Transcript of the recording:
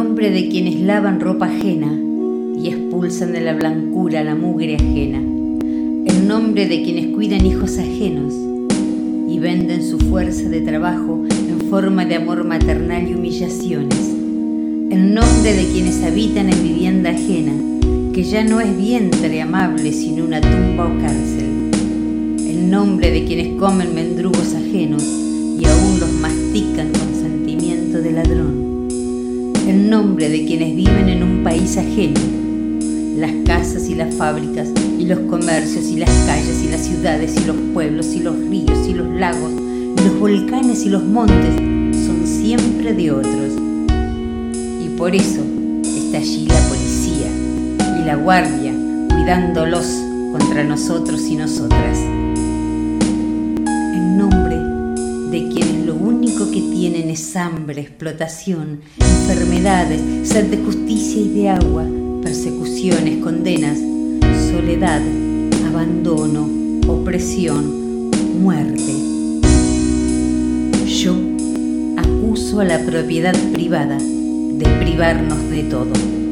nombre de quienes lavan ropa ajena y expulsan de la blancura la mugre ajena, en nombre de quienes cuidan hijos ajenos y venden su fuerza de trabajo en forma de amor maternal y humillaciones, en nombre de quienes habitan en vivienda ajena, que ya no es vientre amable sino una tumba o cárcel, en nombre de quienes comen mendrugos ajenos y aún los mastican con sentimiento de ladrón, en nombre de quienes viven en un país ajeno, las casas y las fábricas y los comercios y las calles y las ciudades y los pueblos y los ríos y los lagos y los volcanes y los montes son siempre de otros. Y por eso está allí la policía y la guardia cuidándolos contra nosotros y nosotras. En nombre de quienes lo único que tienen es hambre, explotación, enfermedades, sed de justicia y de agua, persecuciones, condenas, soledad, abandono, opresión, muerte. Yo acuso a la propiedad privada de privarnos de todo.